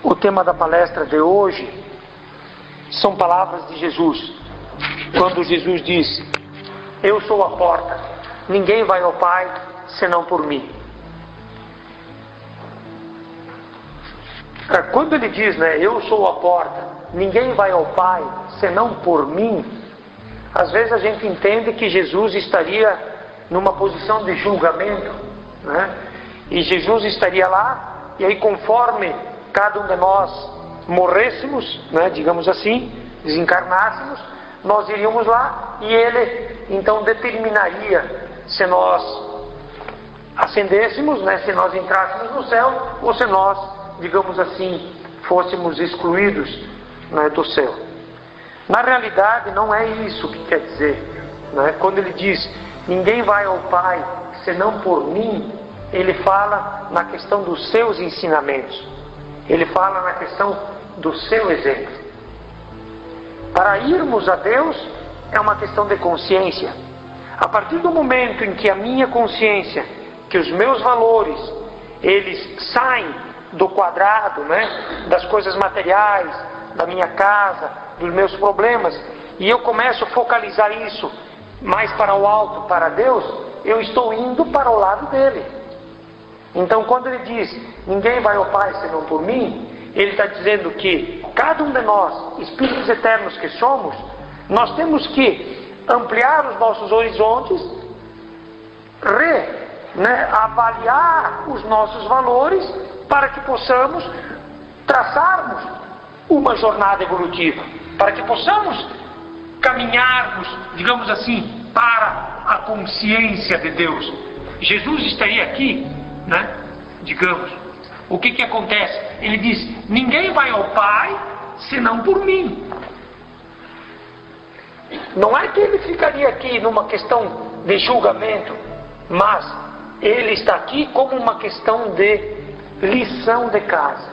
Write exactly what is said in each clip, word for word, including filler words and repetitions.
O tema da palestra de hoje são palavras de Jesus. Quando Jesus diz: eu sou a porta, ninguém vai ao Pai senão por mim. Quando ele diz, né, eu sou a porta, ninguém vai ao Pai senão por mim, às vezes a gente entende que Jesus estaria numa posição de julgamento, né? E Jesus estaria lá, e aí conforme cada um de nós morrêssemos, né, digamos assim, desencarnássemos, nós iríamos lá e ele então determinaria se nós ascendêssemos, né, se nós entrássemos no céu ou se nós, digamos assim, fôssemos excluídos, né, do céu. Na realidade não é isso que quer dizer, né? Quando ele diz ninguém vai ao Pai senão por mim, ele fala na questão dos seus ensinamentos, ele fala na questão do seu exemplo. Para irmos a Deus é uma questão de consciência. A partir do momento em que a minha consciência, que os meus valores, eles saem do quadrado, né, das coisas materiais, da minha casa, dos meus problemas, e eu começo a focalizar isso mais para o alto, para Deus, eu estou indo para o lado dele. Então quando ele diz, ninguém vai ao Pai senão por mim, ele está dizendo que cada um de nós, espíritos eternos que somos, nós temos que ampliar os nossos horizontes, re, né, avaliar os nossos valores, para que possamos traçarmos uma jornada evolutiva, para que possamos caminharmos, digamos assim, para a consciência de Deus. Jesus estaria aqui, né? Digamos, o que que acontece? Ele diz, ninguém vai ao Pai senão por mim. Não é que ele ficaria aqui numa questão de julgamento, mas ele está aqui como uma questão de lição de casa.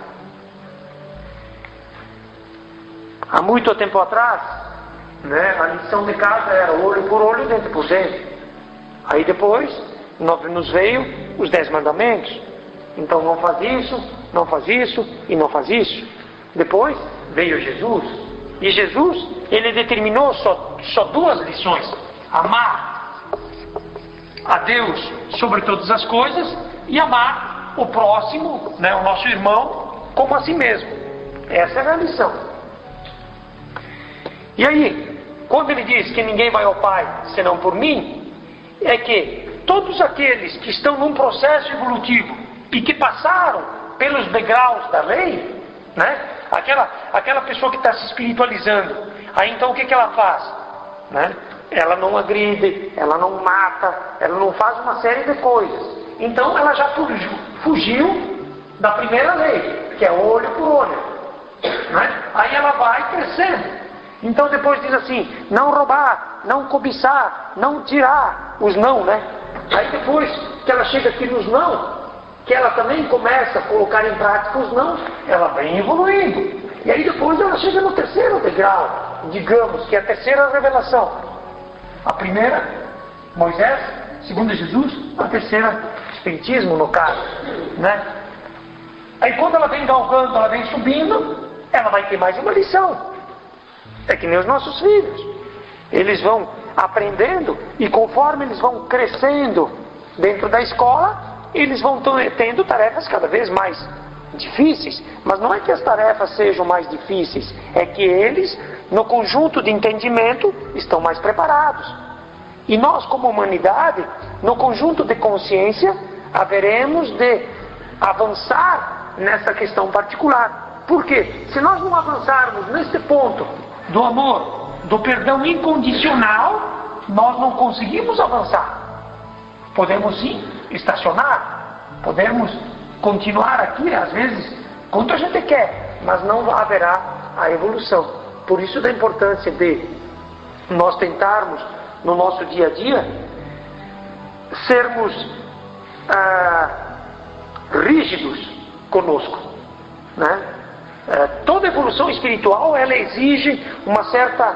Há muito tempo atrás, né, a lição de casa era olho por olho, dente por dente. Aí depois nos veio os dez mandamentos. Então não faz isso, não faz isso e não faz isso. Depois veio Jesus. E Jesus, ele determinou só, só duas lições: amar a Deus sobre todas as coisas e amar o próximo, né, o nosso irmão, como a si mesmo. Essa era a lição. E aí, quando ele diz que ninguém vai ao Pai senão por mim, é que todos aqueles que estão num processo evolutivo e que passaram pelos degraus da lei, né, aquela, aquela pessoa que está se espiritualizando, aí então o que, que ela faz? Né? Ela não agride, ela não mata, ela não faz uma série de coisas. Então ela já fugiu, fugiu da primeira lei, que é olho por olho, né? Aí ela vai crescendo. Então depois diz assim, não roubar, não cobiçar, não tirar, os não, né? Aí depois que ela chega aqui nos não, que ela também começa a colocar em prática os não, ela vem evoluindo. E aí depois ela chega no terceiro degrau, digamos que é a terceira revelação. A primeira, Moisés, segunda Jesus, a terceira, Espiritismo no caso, né? Aí quando ela vem galgando, ela vem subindo, ela vai ter mais uma lição. É que nem os nossos filhos, eles vão aprendendo e conforme eles vão crescendo dentro da escola, eles vão tendo tarefas cada vez mais difíceis. Mas não é que as tarefas sejam mais difíceis, é que eles, no conjunto de entendimento, estão mais preparados. E nós, como humanidade, no conjunto de consciência, haveremos de avançar nessa questão particular. Por quê? Se nós não avançarmos neste ponto do amor, do perdão incondicional, nós não conseguimos avançar. Podemos sim estacionar, podemos continuar aqui, às vezes, quanto a gente quer, mas não haverá a evolução. Por isso da importância de nós tentarmos, no nosso dia a dia, sermos ah, rígidos conosco, né? É, toda evolução espiritual, ela exige uma certa,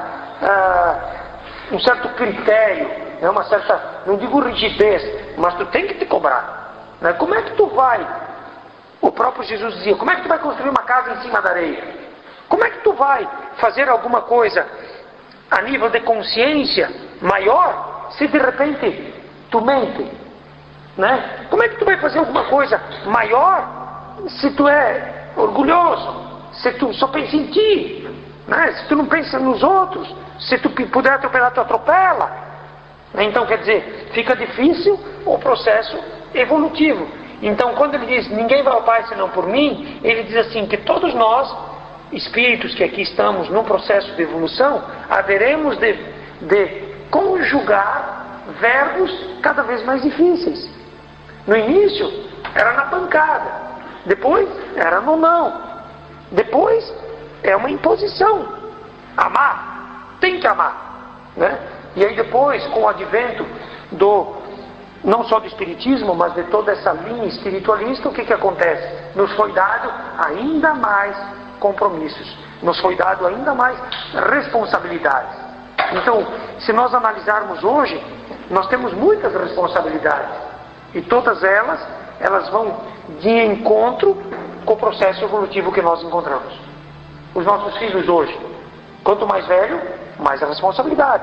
uh, um certo critério, né? Uma certa, não digo rigidez, mas tu tem que te cobrar, né? Como é que tu vai O próprio Jesus dizia, como é que tu vai construir uma casa em cima da areia? Como é que tu vai fazer alguma coisa a nível de consciência maior, se de repente tu mente? Né? Como é que tu vai fazer alguma coisa maior, se tu é orgulhoso? Se tu só pensa em ti? Né? Se tu não pensa nos outros? Se tu puder atropelar, tu atropela? Então, quer dizer, fica difícil o processo evolutivo. Então, quando ele diz, ninguém vai ao Pai senão por mim, ele diz assim, que todos nós, espíritos que aqui estamos num processo de evolução, haveremos de, de conjugar verbos cada vez mais difíceis. No início, era na pancada. Depois, era no não. Depois, é uma imposição. Amar. Tem que amar. Né? E aí depois, com o advento do, não só do espiritismo, mas de toda essa linha espiritualista, o que que acontece? Nos foi dado ainda mais compromissos. Nos foi dado ainda mais responsabilidades. Então, se nós analisarmos hoje, nós temos muitas responsabilidades. E todas elas, elas vão de encontro com o processo evolutivo que nós encontramos. Os nossos filhos hoje, quanto mais velho, mais a responsabilidade.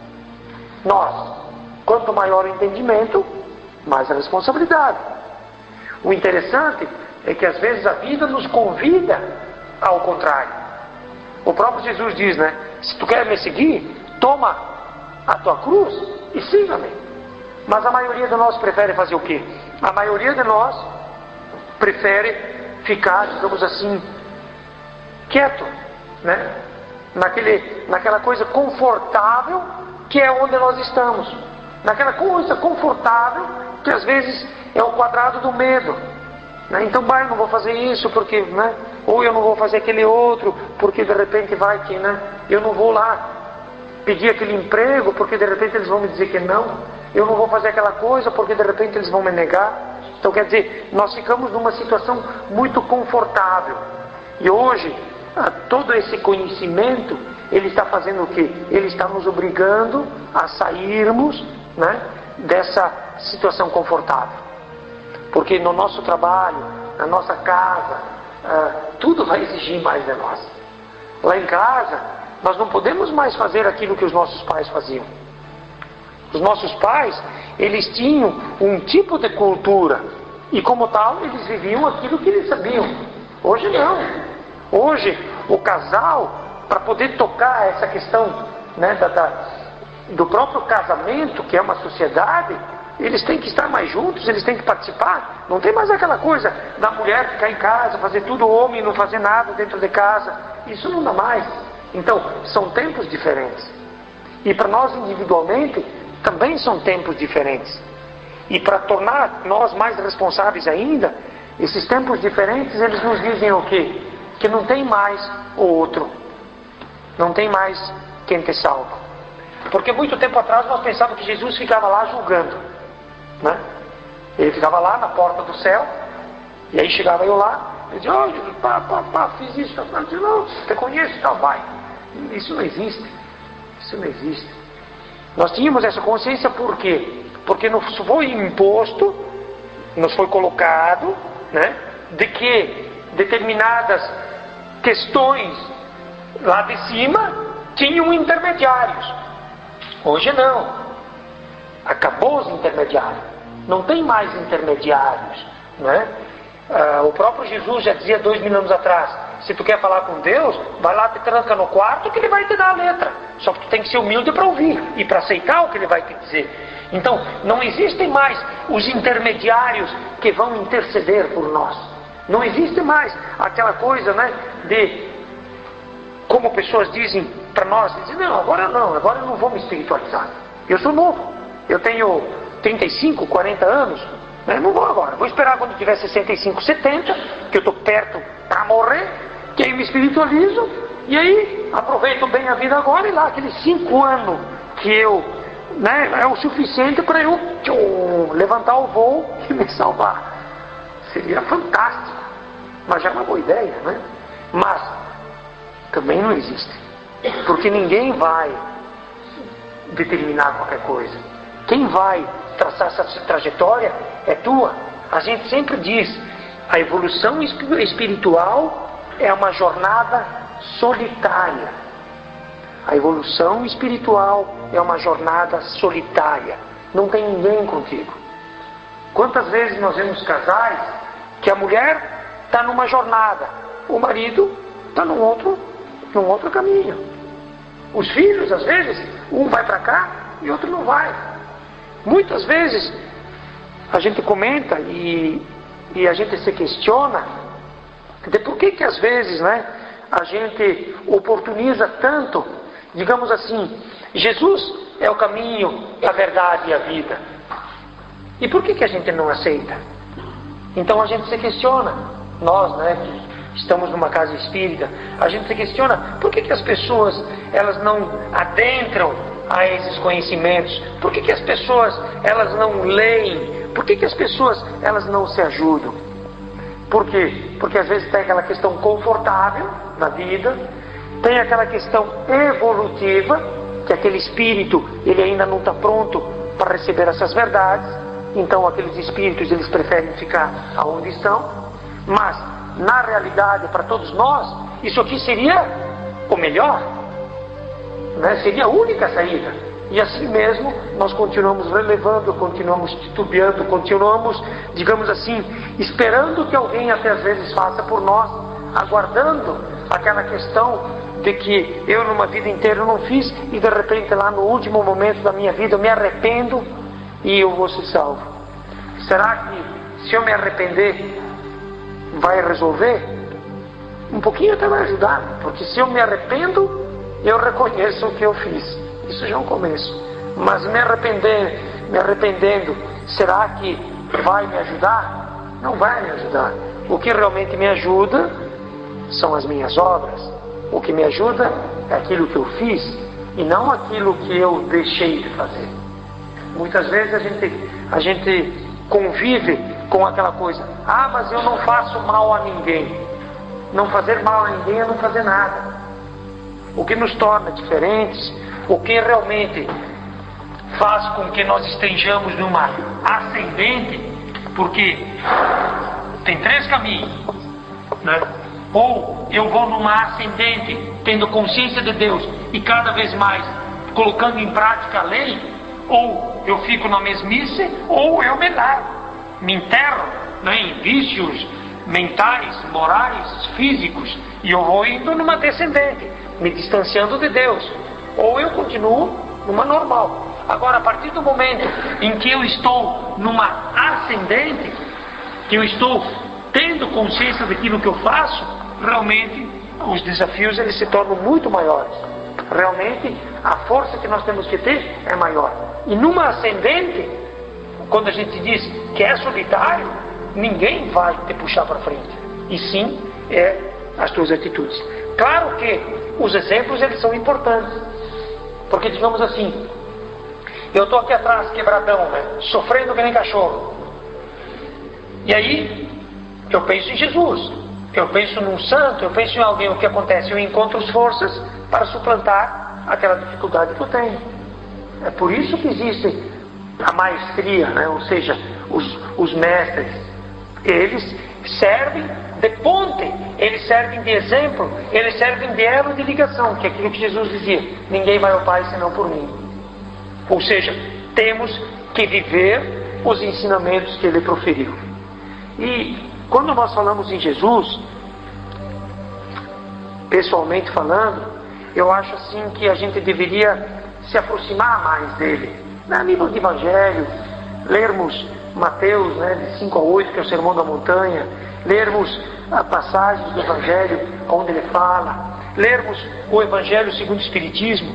Nós, quanto maior o entendimento, mais a responsabilidade. O interessante é que às vezes a vida nos convida ao contrário. O próprio Jesus diz, né? Se tu quer me seguir, toma a tua cruz e siga-me. Mas a maioria de nós prefere fazer o quê? A maioria de nós prefere ficar, digamos assim, quieto, né? Naquele, naquela coisa confortável que é onde nós estamos. Naquela coisa confortável que às vezes é o quadrado do medo. Né? Então, bah, eu não vou fazer isso porque, né? Ou eu não vou fazer aquele outro porque de repente vai que, né? Eu não vou lá pedir aquele emprego porque de repente eles vão me dizer que não. Eu não vou fazer aquela coisa porque de repente eles vão me negar. Então, quer dizer, nós ficamos numa situação muito confortável. E hoje, todo esse conhecimento, ele está fazendo o quê? Ele está nos obrigando a sairmos, né, dessa situação confortável. Porque no nosso trabalho, na nossa casa, uh, tudo vai exigir mais de nós. Lá em casa, nós não podemos mais fazer aquilo que os nossos pais faziam. Os nossos pais, eles tinham um tipo de cultura. E como tal, eles viviam aquilo que eles sabiam. Hoje não. Hoje, o casal, para poder tocar essa questão, né, da, da, do próprio casamento, que é uma sociedade, eles têm que estar mais juntos, eles têm que participar. Não tem mais aquela coisa da mulher ficar em casa, fazer tudo, o homem não fazer nada dentro de casa. Isso não dá mais. Então, são tempos diferentes. E para nós individualmente, também são tempos diferentes. E para tornar nós mais responsáveis ainda, esses tempos diferentes, eles nos dizem o quê? Que não tem mais o outro. Não tem mais quem te salva. Porque muito tempo atrás nós pensávamos que Jesus ficava lá julgando. Né? Ele ficava lá na porta do céu. E aí chegava eu lá. Eu dizia, oh Jesus, pá, pá, pá, fiz isso. Eu dizia, não, você conhece, tal, vai. Isso não existe. Isso não existe. Nós tínhamos essa consciência por quê? Porque nos foi imposto, nos foi colocado, né, de que determinadas questões lá de cima tinham intermediários. Hoje não. Acabou os intermediários. Não tem mais intermediários. Né? Ah, o próprio Jesus já dizia dois mil anos atrás, se tu quer falar com Deus, vai lá, te tranca no quarto que Ele vai te dar a letra. Só que tu tem que ser humilde para ouvir e para aceitar o que Ele vai te dizer. Então, não existem mais os intermediários que vão interceder por nós. Não existe mais aquela coisa, né, de, como pessoas dizem para nós, dizem, não, agora não, agora eu não vou me espiritualizar. Eu sou novo, eu tenho trinta e cinco, quarenta anos, né, não vou agora, vou esperar quando tiver sessenta e cinco, setenta, que eu estou perto para morrer, que aí me espiritualizo, e aí aproveito bem a vida agora, e lá aqueles cinco anos que eu, né, é o suficiente para eu tchum, levantar o voo e me salvar. Seria fantástico, mas já é uma boa ideia, né? Mas também não existe, porque ninguém vai determinar qualquer coisa. Quem vai traçar essa trajetória é tua. A gente sempre diz A evolução espiritual é uma jornada solitária. A evolução espiritual é uma jornada solitária. Não tem ninguém contigo. Quantas vezes nós vemos casais que a mulher está numa jornada, o marido está num outro, num outro caminho. Os filhos, às vezes, um vai para cá e outro não vai. Muitas vezes a gente comenta e, e a gente se questiona de por que que às vezes, né, a gente oportuniza tanto, digamos assim, Jesus é o caminho, a verdade e a vida. E por que que a gente não aceita? Então a gente se questiona, nós, né, que estamos numa casa espírita, a gente se questiona por que que as pessoas elas não adentram a esses conhecimentos? Por que que as pessoas elas não leem? Por que que as pessoas elas não se ajudam? Por quê? Porque às vezes tem aquela questão confortável na vida, tem aquela questão evolutiva, que aquele espírito ele ainda não está pronto para receber essas verdades, então aqueles espíritos eles preferem ficar aonde estão, mas na realidade para todos nós isso aqui seria o melhor, né? Seria a única saída, e assim mesmo nós continuamos relevando, continuamos titubeando, continuamos, digamos assim, esperando que alguém até às vezes faça por nós, aguardando aquela questão de que eu numa vida inteira não fiz e de repente lá no último momento da minha vida eu me arrependo e eu vou ser salvo. Será que se eu me arrepender vai resolver? Um pouquinho até vai ajudar, porque se eu me arrependo eu reconheço o que eu fiz, isso já é um começo. Mas me arrepender, me arrependendo, será que vai me ajudar? Não vai me ajudar. O que realmente me ajuda são as minhas obras. O que me ajuda é aquilo que eu fiz e não aquilo que eu deixei de fazer. Muitas vezes a gente, a gente convive com aquela coisa: ah, mas eu não faço mal a ninguém. Não fazer mal a ninguém é não fazer nada. O que nos torna diferentes, o que realmente faz com que nós estejamos numa ascendente, porque tem três caminhos, né? Ou eu vou numa ascendente, tendo consciência de Deus e cada vez mais colocando em prática a lei, ou eu fico na mesmice, ou eu me largo, me enterro, né, em vícios mentais, morais, físicos, e eu vou indo numa descendente, me distanciando de Deus, ou eu continuo numa normal. Agora, a partir do momento em que eu estou numa ascendente, que eu estou tendo consciência daquilo que eu faço, realmente os desafios eles se tornam muito maiores. Realmente a força que nós temos que ter é maior. E numa ascendente, quando a gente diz que é solitário, ninguém vai te puxar para frente, e sim é as tuas atitudes. Claro que os exemplos eles são importantes, porque digamos assim, eu estou aqui atrás quebradão, né, sofrendo que nem cachorro, e aí eu penso em Jesus, eu penso num santo, eu penso em alguém. O que acontece? Eu encontro forças para suplantar aquela dificuldade que eu tenho. É por isso que existe a maestria, né? Ou seja, os, os mestres, eles servem de ponte, eles servem de exemplo, eles servem de elo de ligação, que é aquilo que Jesus dizia: ninguém vai ao Pai senão por mim. Ou seja, temos que viver os ensinamentos que ele proferiu. E quando nós falamos em Jesus, pessoalmente falando, eu acho assim que a gente deveria se aproximar mais dele. A nível de evangelho, lermos Mateus, né, de cinco a oito, que é o Sermão da Montanha, lermos a passagem do evangelho onde ele fala, lermos o evangelho segundo o Espiritismo,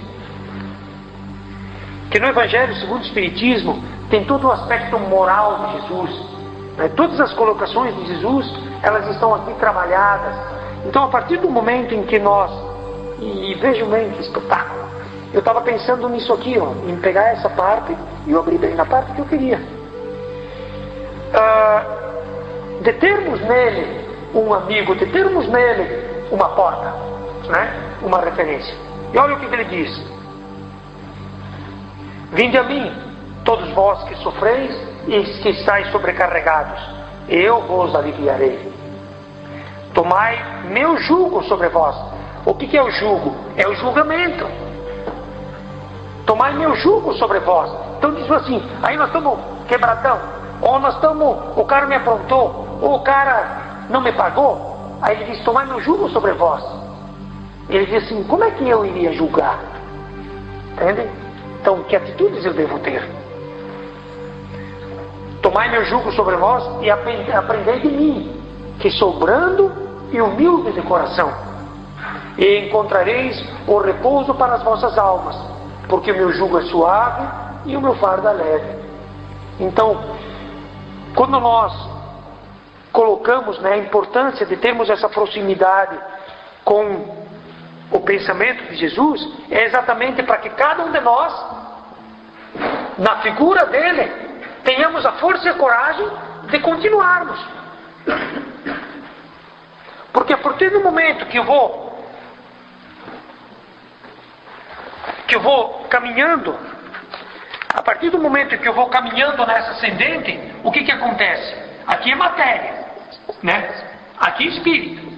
que no evangelho segundo o Espiritismo tem todo o aspecto moral de Jesus. Todas as colocações de Jesus, elas estão aqui trabalhadas. Então, a partir do momento em que nós, e vejam bem que espetáculo, eu estava pensando nisso aqui, ó, em pegar essa parte e eu abri bem na parte que eu queria, uh, de termos nele um amigo, de termos nele uma porta, né? Uma referência. E olha o que ele diz: vinde a mim, todos vós que sofreis e que estáis sobrecarregados, eu vos aliviarei. Tomai meu jugo sobre vós. O que, que é o jugo? É o julgamento. Tomai meu jugo sobre vós. Então diz assim, aí nós estamos quebradão, ou nós estamos, o cara me aprontou, ou o cara não me pagou. Aí ele diz, tomai meu jugo sobre vós. Ele diz assim, como é que eu iria julgar? Entende? Então, que atitudes eu devo ter? Tomai meu jugo sobre vós e aprendei de mim, que sou brando e humilde de coração, e encontrareis o repouso para as vossas almas, porque o meu jugo é suave e o meu fardo é leve. Então, quando nós colocamos, né, a importância de termos essa proximidade com o pensamento de Jesus, é exatamente para que cada um de nós, na figura dele, tenhamos a força e a coragem de continuarmos. Porque a partir do momento que eu vou que eu vou caminhando, a partir do momento que eu vou caminhando nessa ascendente, o que que acontece? Aqui é matéria, né? Aqui é espírito.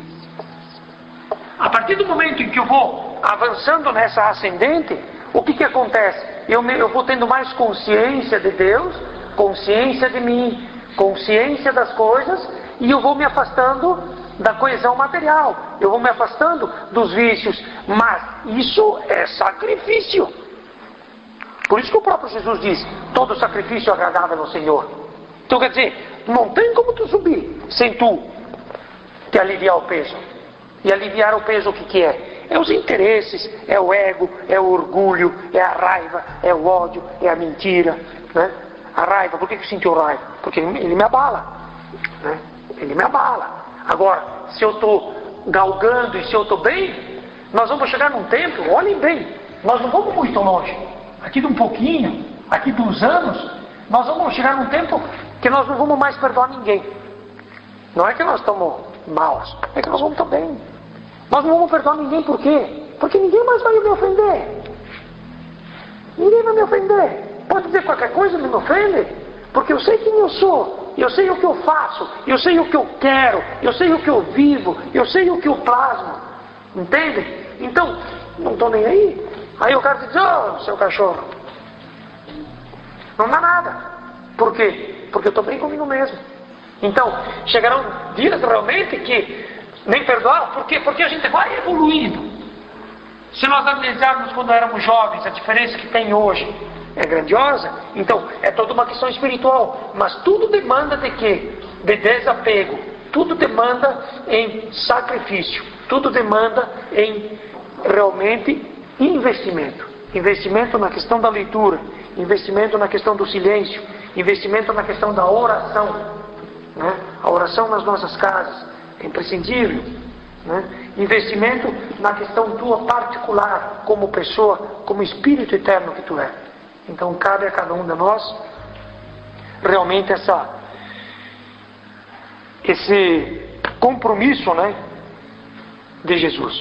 A partir do momento em que eu vou avançando nessa ascendente, o que que acontece? Eu, me, eu vou tendo mais consciência de Deus, consciência de mim, consciência das coisas, e eu vou me afastando da coesão material, eu vou me afastando dos vícios, mas isso é sacrifício. Por isso que o próprio Jesus diz, todo sacrifício é agradável ao Senhor. Então quer dizer, não tem como tu subir sem tu te aliviar o peso. E aliviar o peso o que que é? É os interesses, é o ego, é o orgulho, é a raiva, é o ódio, é a mentira, né? A raiva, por que que sentiu raiva? Porque ele me abala, né? Ele me abala. Agora, se eu estou galgando e se eu estou bem, nós vamos chegar num tempo, olhem bem, nós não vamos muito longe. Aqui de um pouquinho, aqui de uns anos, nós vamos chegar num tempo que nós não vamos mais perdoar ninguém. Não é que nós estamos maus, é que nós vamos estar bem. Nós não vamos perdoar ninguém, por quê? Porque ninguém mais vai me ofender. Ninguém vai me ofender. Pode dizer qualquer coisa, não me ofende, porque eu sei quem eu sou. Eu sei o que eu faço, eu sei o que eu quero, eu sei o que eu vivo, eu sei o que eu plasmo. Entende? Então, não estou nem aí. Aí o cara diz, oh, seu cachorro. Não dá nada. Por quê? Porque eu estou bem comigo mesmo. Então, chegarão dias realmente que nem perdoar, por quê? Porque a gente vai evoluindo. Se nós analisarmos quando éramos jovens, a diferença que tem hoje é grandiosa, então é toda uma questão espiritual, mas tudo demanda de quê? De desapego, tudo demanda em sacrifício, tudo demanda em realmente investimento, investimento na questão da leitura, investimento na questão do silêncio, investimento na questão da oração, né? A oração nas nossas casas é imprescindível, né? Investimento na questão tua particular, como pessoa, como espírito eterno que tu é. Então cabe a cada um de nós realmente essa, esse compromisso, né, de Jesus.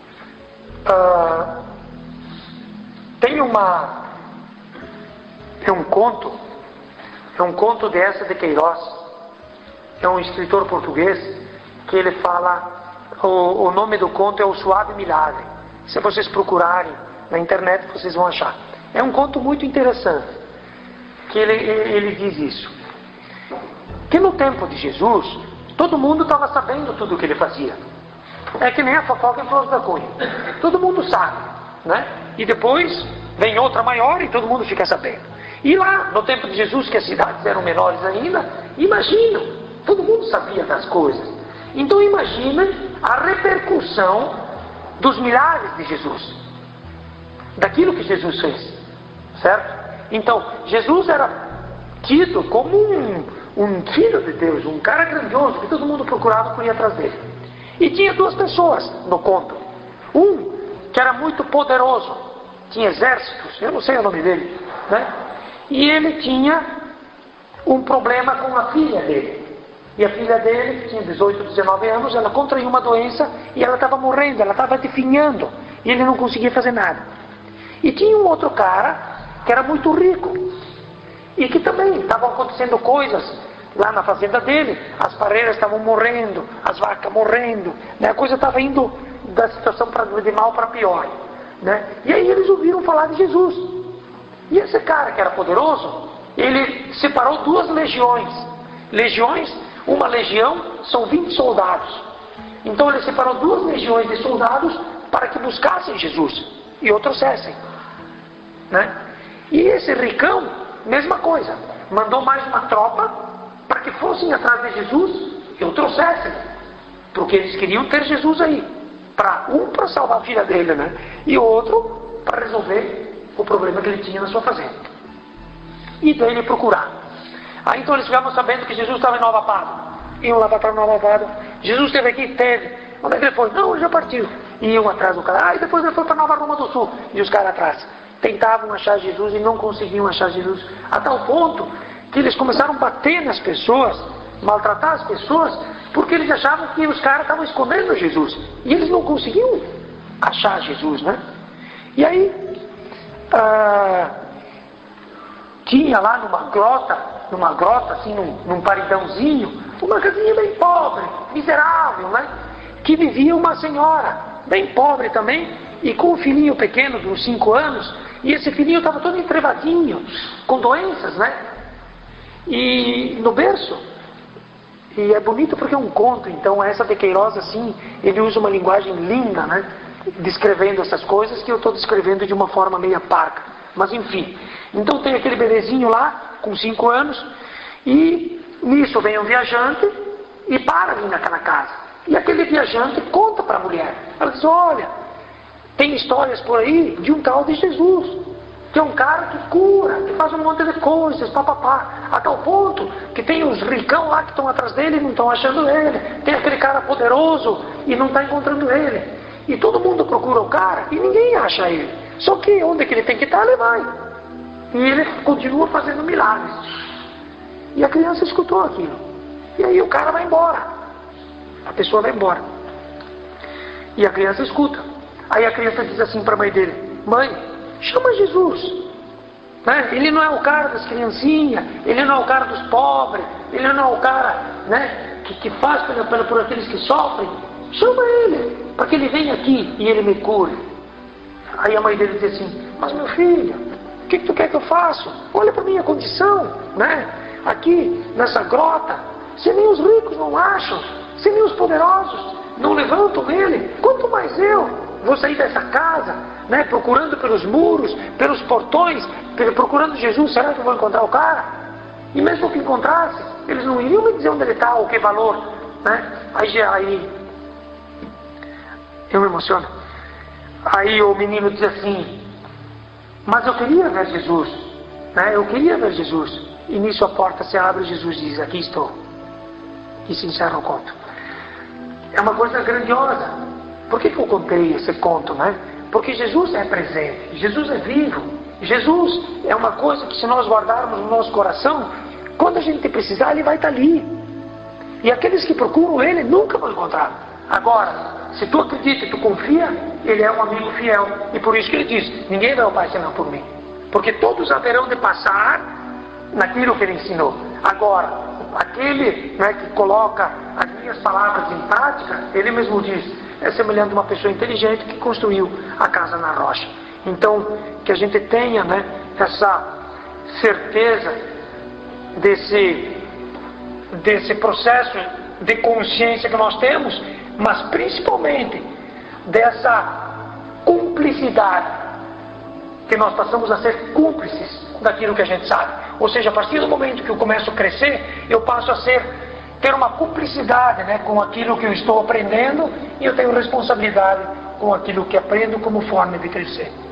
Ah, tem uma é um conto é um conto de Eça de Queiroz, é um escritor português que ele fala, o, o nome do conto é O Suave Milagre. Se vocês procurarem na internet vocês vão achar. É um conto muito interessante, que ele, ele diz isso, que no tempo de Jesus, todo mundo estava sabendo tudo o que ele fazia. É que nem a fofoca em Flores da Cunha. Todo mundo sabe, né? E depois vem outra maior e todo mundo fica sabendo. E lá, no tempo de Jesus, que as cidades eram menores ainda, imaginam, todo mundo sabia das coisas. Então imagina a repercussão dos milagres de Jesus, daquilo que Jesus fez. Certo? Então, Jesus era tido como um, um filho de Deus, um cara grandioso, que todo mundo procurava por ir atrás dele. E tinha duas pessoas no conto. Um, que era muito poderoso, tinha exércitos, eu não sei o nome dele, né? E ele tinha um problema com a filha dele. E a filha dele, que tinha dezoito, dezenove anos, ela contraiu uma doença e ela estava morrendo, ela estava definhando. E ele não conseguia fazer nada. E tinha um outro cara que era muito rico e que também estavam acontecendo coisas lá na fazenda dele, as pareiras estavam morrendo, as vacas morrendo, né? A coisa estava indo da situação pra, de mal para pior, né? E aí eles ouviram falar de Jesus. E esse cara que era poderoso, ele separou duas legiões. Legiões, uma legião são vinte soldados. Então ele separou duas legiões de soldados para que buscassem Jesus e o trouxessem, né? E esse ricão, mesma coisa, mandou mais uma tropa para que fossem atrás de Jesus e o trouxessem, porque eles queriam ter Jesus aí, para um para salvar a filha dele, né? E o outro para resolver o problema que ele tinha na sua fazenda. E daí ele procurar. Aí então eles ficavam sabendo que Jesus estava em Nova Pádua. Iam lá para Nova Pádua. Jesus esteve aqui? Teve. Onde é que ele foi? Não, ele já partiu. E iam atrás do cara. Ah, e depois ele foi para Nova Roma do Sul. E os caras atrás. Tentavam achar Jesus e não conseguiam achar Jesus. A tal ponto que eles começaram a bater nas pessoas, maltratar as pessoas, porque eles achavam que os caras estavam escondendo Jesus. E eles não conseguiam achar Jesus, né? E aí, ah, tinha lá numa grota, numa grota, assim, num, num paredãozinho, uma casinha bem pobre, miserável, né? Que vivia uma senhora, bem pobre também, e com um filhinho pequeno de uns cinco anos, e esse filhinho estava todo entrevadinho, com doenças, né? E no berço. E é bonito porque é um conto, então essa de Queiroz, assim, ele usa uma linguagem linda, né? Descrevendo essas coisas que eu estou descrevendo de uma forma meia parca. Mas enfim. Então tem aquele bebezinho lá, com cinco anos, e nisso vem um viajante e para ali naquela casa. E aquele viajante conta para a mulher. Ela diz, olha, tem histórias por aí de um tal de Jesus, que é um cara que cura, que faz um monte de coisas, papapá, a tal ponto que tem os ricão lá que estão atrás dele e não estão achando ele, tem aquele cara poderoso e não está encontrando ele, e todo mundo procura o cara e ninguém acha ele, só que onde que ele tem que estar, ele vai, e ele continua fazendo milagres. E a criança escutou aquilo, e aí o cara vai embora, a pessoa vai embora, e a criança escuta. Aí a criança diz assim para a mãe dele, mãe, chama Jesus, né? Ele não é o cara das criancinhas, ele não é o cara dos pobres, ele não é o cara, né, que, que faz pela, pela, por aqueles que sofrem. Chama ele, para que ele venha aqui e ele me cure. Aí a mãe dele diz assim, mas meu filho, o que, que tu quer que eu faça? Olha para a minha condição, né? Aqui nessa grota, se nem os ricos não acham, se nem os poderosos não levantam ele, quanto mais eu vou sair dessa casa, né, procurando pelos muros, pelos portões, procurando Jesus, será que eu vou encontrar o cara? E mesmo que encontrasse, eles não iriam me dizer onde ele está, ou que valor, né? Aí, aí eu me emociono. Aí o menino diz assim, mas eu queria ver Jesus, né? Eu queria ver Jesus. E nisso a porta se abre e Jesus diz, aqui estou. E se encerra o conto. É uma coisa grandiosa. Por que que eu contei esse conto, né? Porque Jesus é presente, Jesus é vivo, Jesus é uma coisa que se nós guardarmos no nosso coração, quando a gente precisar, Ele vai estar ali. E aqueles que procuram Ele nunca vão encontrar. Agora, se tu acredita e tu confia, Ele é um amigo fiel. E por isso que Ele diz, ninguém vai ao Pai senão por mim. Porque todos haverão de passar naquilo que Ele ensinou. Agora, aquele, né, que coloca as minhas palavras em prática, Ele mesmo diz, é semelhante a uma pessoa inteligente que construiu a casa na rocha. Então, que a gente tenha, né, essa certeza desse, desse processo de consciência que nós temos, mas principalmente dessa cumplicidade, que nós passamos a ser cúmplices daquilo que a gente sabe. Ou seja, a partir do momento que eu começo a crescer, eu passo a ser ter uma cumplicidade, né, com aquilo que eu estou aprendendo, e eu tenho responsabilidade com aquilo que aprendo como forma de crescer.